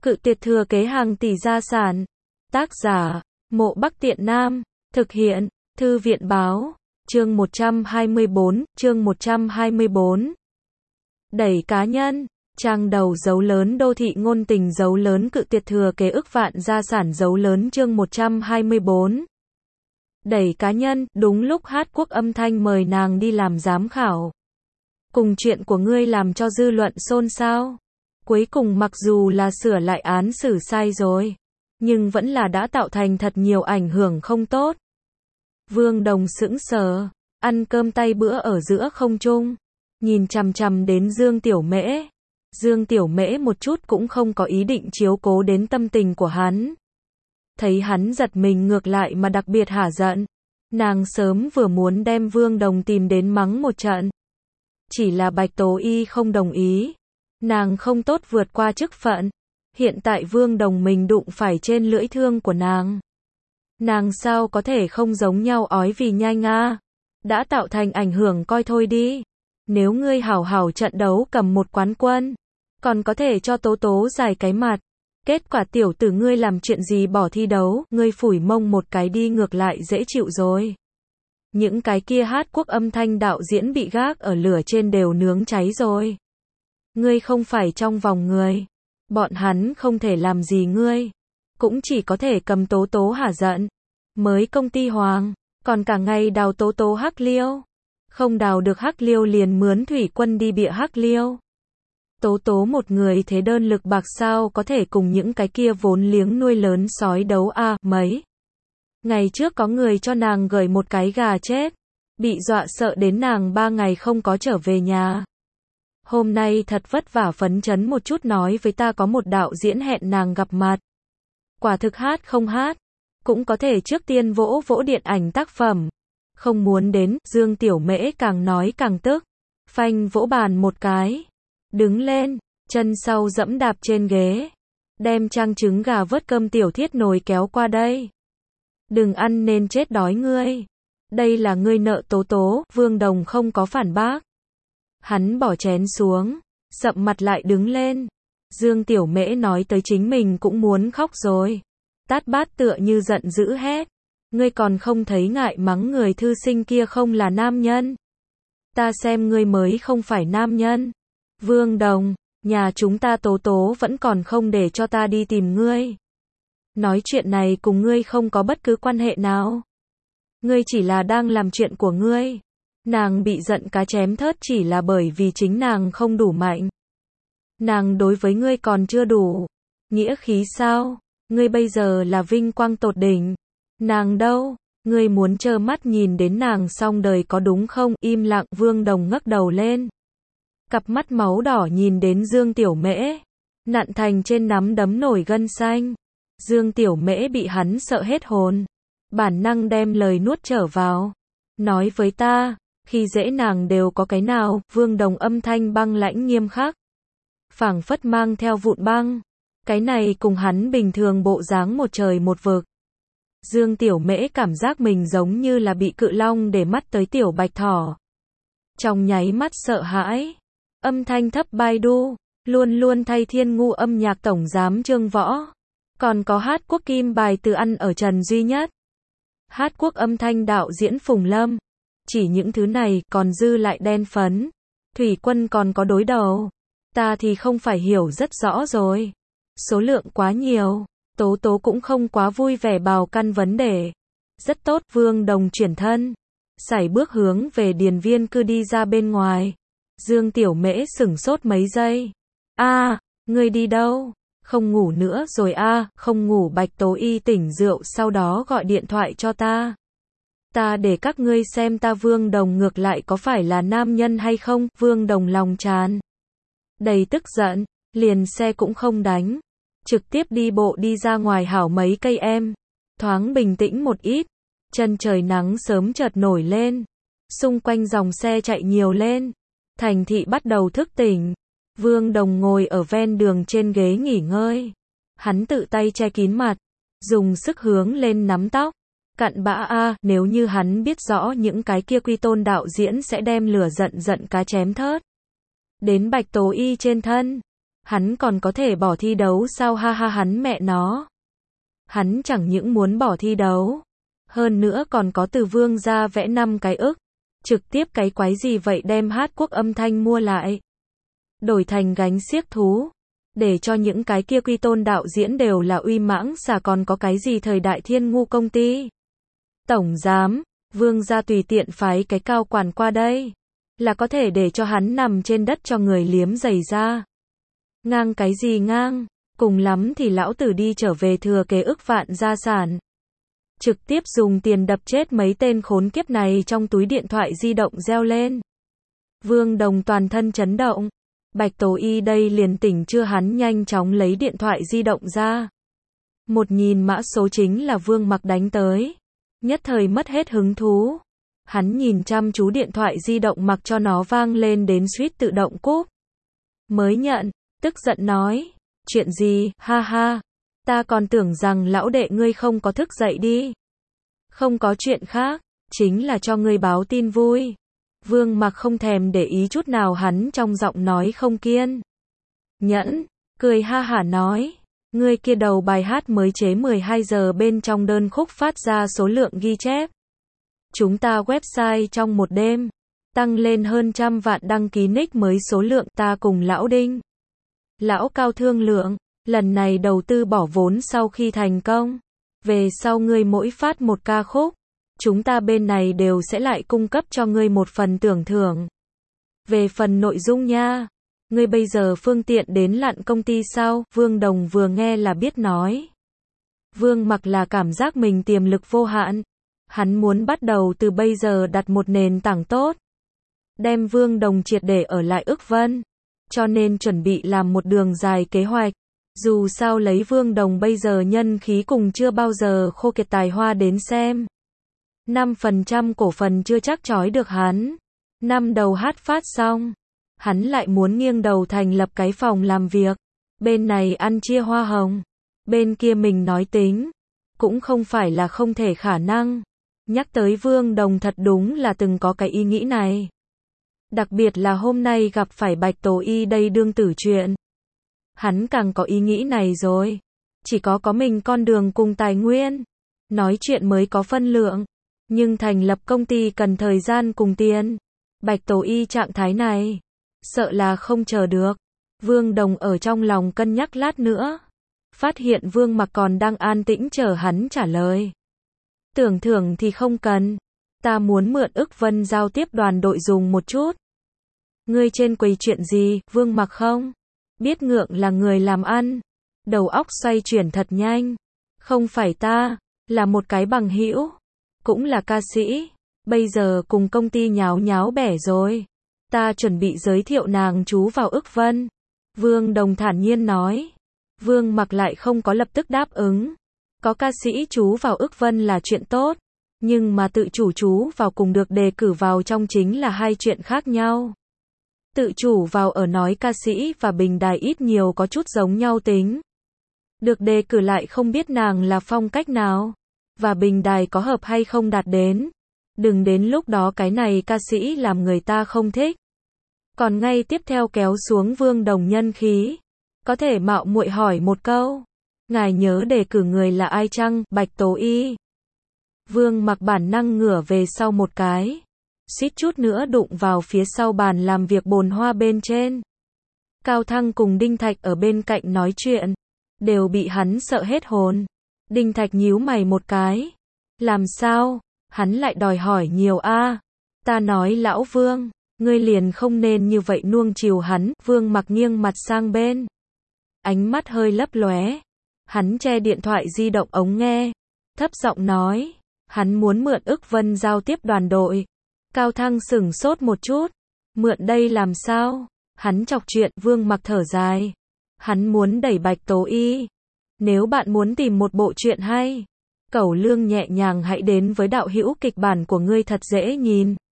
Cự tuyệt thừa kế hàng tỷ gia sản. Tác giả, Mộ Bắc Tiện Nam. Thực hiện, Thư viện báo. Chương 124. Đẩy cá nhân. Trang đầu dấu lớn đô thị ngôn tình dấu lớn cự tuyệt thừa kế ức vạn gia sản dấu lớn chương 124. Đẩy cá nhân, đúng lúc Hát Quốc Âm Thanh mời nàng đi làm giám khảo. Cùng chuyện của ngươi làm cho dư luận xôn xao. Cuối cùng mặc dù là sửa lại án xử sai rồi, nhưng vẫn là đã tạo thành thật nhiều ảnh hưởng không tốt. Vương Đồng sững sờ, ăn cơm tay bữa ở giữa không trung, nhìn chằm chằm đến Dương Tiểu Mễ. Dương Tiểu Mễ một chút cũng không có ý định chiếu cố đến tâm tình của hắn. Thấy hắn giật mình ngược lại mà đặc biệt hả giận. Nàng sớm vừa muốn đem Vương Đồng tìm đến mắng một trận. Chỉ là Bạch Tố Y không đồng ý. Nàng không tốt vượt qua chức phận. Hiện tại Vương Đồng mình đụng phải trên lưỡi thương của nàng. Nàng sao có thể không giống nhau ói vì nhai nga. Đã tạo thành ảnh hưởng coi thôi đi. Nếu ngươi hảo hảo trận đấu cầm một quán quân, còn có thể cho Tố Tố giải cái mặt. Kết quả tiểu tử ngươi làm chuyện gì bỏ thi đấu, ngươi phủi mông một cái đi ngược lại dễ chịu rồi. Những cái kia Hát Quốc Âm Thanh đạo diễn bị gác ở lửa trên đều nướng cháy rồi. Ngươi không phải trong vòng người. Bọn hắn không thể làm gì ngươi. Cũng chỉ có thể cầm Tố Tố hả giận. Mới công ty Hoàng, còn cả ngày đào Tố Tố hắc liêu. Không đào được hắc liêu liền mướn thủy quân đi bịa hắc liêu. Tố Tố một người thế đơn lực bạc sao có thể cùng những cái kia vốn liếng nuôi lớn sói đấu a mấy. Ngày trước có người cho nàng gửi một cái gà chết. Bị dọa sợ đến nàng 3 ngày không có trở về nhà. Hôm nay thật vất vả phấn chấn một chút nói với ta có một đạo diễn hẹn nàng gặp mặt. Quả thực hát không hát. Cũng có thể trước tiên vỗ vỗ điện ảnh tác phẩm. Không muốn đến, Dương Tiểu Mễ càng nói càng tức. Phanh vỗ bàn một cái. Đứng lên, chân sau dẫm đạp trên ghế. Đem trang trứng gà vớt cơm tiểu thiết nồi kéo qua đây. Đừng ăn nên chết đói ngươi. Đây là ngươi nợ Tố Tố, Vương Đồng không có phản bác. Hắn bỏ chén xuống, sậm mặt lại đứng lên. Dương Tiểu Mễ nói tới chính mình cũng muốn khóc rồi. Tát bát tựa như giận dữ hét. Ngươi còn không thấy ngại mắng người thư sinh kia không là nam nhân. Ta xem ngươi mới không phải nam nhân. Vương Đồng, nhà chúng ta Tố Tố vẫn còn không để cho ta đi tìm ngươi. Nói chuyện này cùng ngươi không có bất cứ quan hệ nào. Ngươi chỉ là đang làm chuyện của ngươi. Nàng bị giận cá chém thớt chỉ là bởi vì chính nàng không đủ mạnh. Nàng đối với ngươi còn chưa đủ. Nghĩa khí sao? Ngươi bây giờ là vinh quang tột đỉnh. Nàng đâu? Ngươi muốn trơ mắt nhìn đến nàng xong đời có đúng không? Im lặng, Vương Đồng ngước đầu lên. Cặp mắt máu đỏ nhìn đến Dương Tiểu Mễ. Nặn thành trên nắm đấm nổi gân xanh. Dương Tiểu Mễ bị hắn sợ hết hồn. Bản năng đem lời nuốt trở vào. Nói với ta, khi dễ nàng đều có cái nào? Vương Đồng âm thanh băng lãnh nghiêm khắc. Phảng phất mang theo vụn băng. Cái này cùng hắn bình thường bộ dáng một trời một vực. Dương Tiểu Mễ cảm giác mình giống như là bị cự long để mắt tới tiểu bạch thỏ. Trong nháy mắt sợ hãi. Âm thanh thấp Baidu, luôn luôn thay thiên ngu âm nhạc tổng giám Trương Võ. Còn có Hát Quốc kim bài từ ăn ở Trần Duy Nhất. Hát Quốc Âm Thanh đạo diễn Phùng Lâm. Chỉ những thứ này còn dư lại đen phấn. Thủy quân còn có đối đầu. Ta thì không phải hiểu rất rõ rồi. Số lượng quá nhiều. Tố Tố cũng không quá vui vẻ bào căn vấn đề. Rất tốt, Vương Đồng chuyển thân. Sải bước hướng về điền viên cư đi ra bên ngoài. Dương Tiểu Mễ sửng sốt mấy giây. Ngươi đi đâu? Không ngủ nữa rồi không ngủ. Bạch Tố Y tỉnh rượu sau đó gọi điện thoại cho ta. Ta để các ngươi xem ta Vương Đồng ngược lại có phải là nam nhân hay không? Vương Đồng lòng tràn đầy tức giận, liền xe cũng không đánh. Trực tiếp đi bộ đi ra ngoài hảo mấy cây em. Thoáng bình tĩnh một ít. Chân trời nắng sớm chợt nổi lên. Xung quanh dòng xe chạy nhiều lên. Thành thị bắt đầu thức tỉnh. Vương Đồng ngồi ở ven đường trên ghế nghỉ ngơi. Hắn tự tay che kín mặt. Dùng sức hướng lên nắm tóc. Cặn bã nếu như hắn biết rõ những cái kia Quy Tôn đạo diễn sẽ đem lửa giận cá chém thớt đến Bạch Tố Y trên thân. Hắn còn có thể bỏ thi đấu sao ha ha hắn mẹ nó. Hắn chẳng những muốn bỏ thi đấu, hơn nữa còn có từ Vương ra vẽ 5 cái ức. Trực tiếp cái quái gì vậy đem Hát Quốc Âm Thanh mua lại. Đổi thành gánh xiếc thú. Để cho những cái kia quy tôn đạo diễn đều là uy mãng xà còn có cái gì thời đại thiên ngu công ty. Tổng giám, Vương gia tùy tiện phái cái cao quản qua đây. Là có thể để cho hắn nằm trên đất cho người liếm giày ra. Ngang cái gì ngang, cùng lắm thì lão tử đi trở về thừa kế ức vạn gia sản. Trực tiếp dùng tiền đập chết mấy tên khốn kiếp này trong túi điện thoại di động reo lên. Vương Đồng toàn thân chấn động. Bạch Tố Y đây liền tỉnh chưa hắn nhanh chóng lấy điện thoại di động ra. 1000 mã số chính là Vương Mặc đánh tới. Nhất thời mất hết hứng thú. Hắn nhìn chăm chú điện thoại di động mặc cho nó vang lên đến suýt tự động cúp. Mới nhận, tức giận nói. Chuyện gì, ha ha. Ta còn tưởng rằng lão đệ ngươi không có thức dậy đi. Không có chuyện khác, chính là cho ngươi báo tin vui. Vương Mặc không thèm để ý chút nào hắn trong giọng nói không kiên nhẫn, cười ha hả nói. Ngươi kia đầu bài hát mới chế 12 giờ bên trong đơn khúc phát ra số lượng ghi chép. Chúng ta website trong một đêm, tăng lên hơn 100 vạn đăng ký nick mới số lượng ta cùng lão Đinh. Lão Cao thương lượng, lần này đầu tư bỏ vốn sau khi thành công. Về sau ngươi mỗi phát một ca khúc, chúng ta bên này đều sẽ lại cung cấp cho ngươi một phần tưởng thưởng. Về phần nội dung nha, ngươi bây giờ phương tiện đến lặn công ty sao? Vương Đồng vừa nghe là biết nói. Vương Mặc là cảm giác mình tiềm lực vô hạn. Hắn muốn bắt đầu từ bây giờ đặt một nền tảng tốt. Đem Vương Đồng triệt để ở lại ức vân. Cho nên chuẩn bị làm một đường dài kế hoạch. Dù sao lấy Vương Đồng bây giờ nhân khí cùng chưa bao giờ khô kiệt tài hoa đến xem. 5% cổ phần chưa chắc trói được hắn. Năm đầu hát phát xong, hắn lại muốn nghiêng đầu thành lập cái phòng làm việc. Bên này ăn chia hoa hồng, bên kia mình nói tính. Cũng không phải là không thể khả năng. Nhắc tới Vương Đồng thật đúng là từng có cái ý nghĩ này. Đặc biệt là hôm nay gặp phải Bạch Tố Y đây đương tử chuyện. Hắn càng có ý nghĩ này rồi. Chỉ có mình con đường cùng tài nguyên. Nói chuyện mới có phân lượng. Nhưng thành lập công ty cần thời gian cùng tiền. Bạch Tố Y trạng thái này, sợ là không chờ được. Vương Đồng ở trong lòng cân nhắc lát nữa. Phát hiện Vương Mặc còn đang an tĩnh chờ hắn trả lời. Tưởng thưởng thì không cần. Ta muốn mượn ức vân giao tiếp đoàn đội dùng một chút. Ngươi trên quầy chuyện gì, Vương Mặc không? Biết ngượng là người làm ăn. Đầu óc xoay chuyển thật nhanh. Không phải ta, là một cái bằng hữu. Cũng là ca sĩ. Bây giờ cùng công ty nháo nháo bẻ rồi. Ta chuẩn bị giới thiệu nàng chú vào ức vân. Vương Đồng thản nhiên nói. Vương Mặc lại không có lập tức đáp ứng. Có ca sĩ chú vào ức vân là chuyện tốt. Nhưng mà tự chủ chú vào cùng được đề cử vào trong chính là hai chuyện khác nhau. Tự chủ vào ở nói ca sĩ và bình đài ít nhiều có chút giống nhau tính. Được đề cử lại không biết nàng là phong cách nào. Và bình đài có hợp hay không đạt đến. Đừng đến lúc đó cái này ca sĩ làm người ta không thích. Còn ngay tiếp theo kéo xuống Vương Đồng nhân khí. Có thể mạo muội hỏi một câu. Ngài nhớ đề cử người là ai chăng? Bạch Tố Y. Vương Mặc bản năng ngửa về sau một cái. Suýt chút nữa đụng vào phía sau bàn làm việc bồn hoa bên trên. Cao Thăng cùng Đinh Thạch ở bên cạnh nói chuyện. Đều bị hắn sợ hết hồn. Đinh Thạch nhíu mày một cái. Làm sao? Hắn lại đòi hỏi nhiều a. Ta nói lão Vương, ngươi liền không nên như vậy nuông chiều hắn. Vương Mặc nghiêng mặt sang bên. Ánh mắt hơi lấp lóe. Hắn che điện thoại di động ống nghe. Thấp giọng nói. Hắn muốn mượn ức vân giao tiếp đoàn đội. Cao Thăng sửng sốt một chút. Mượn đây làm sao? Hắn chọc chuyện. Vương Mặc thở dài. Hắn muốn đẩy Bạch Tố Y. Nếu bạn muốn tìm một bộ truyện hay, Cẩu Lương nhẹ nhàng hãy đến với đạo hữu kịch bản của ngươi thật dễ nhìn.